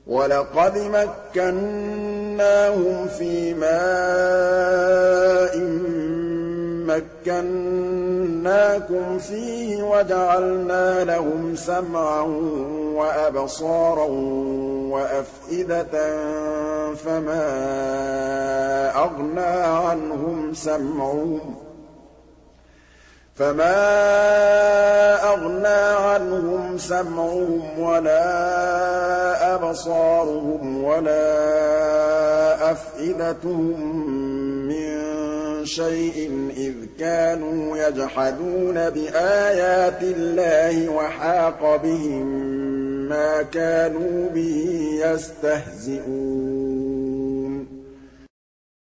وَلَقَدْ مَكَّنَّاهُمْ فِي مَاءٍ مَّكَّنَّاكُمْ فِيهِ وَجَعَلْنَا لَهُمْ سَمْعًا وَأَبْصَارًا وَأَفْئِدَةً فَمَا أَغْنَىٰ عَنْهُمْ سَمْعُهُمْ وَلَا أَبْصَارُهُمْ وَلَا أَفْئِدَتُهُم مِّن شَيْءٍ إِذْ كَانُوا يَجْحَدُونَ بِآيَاتِ اللَّهِ وَحَاقَ بِهِم مَّا كَانُوا بِهِ يَسْتَهْزِئُونَ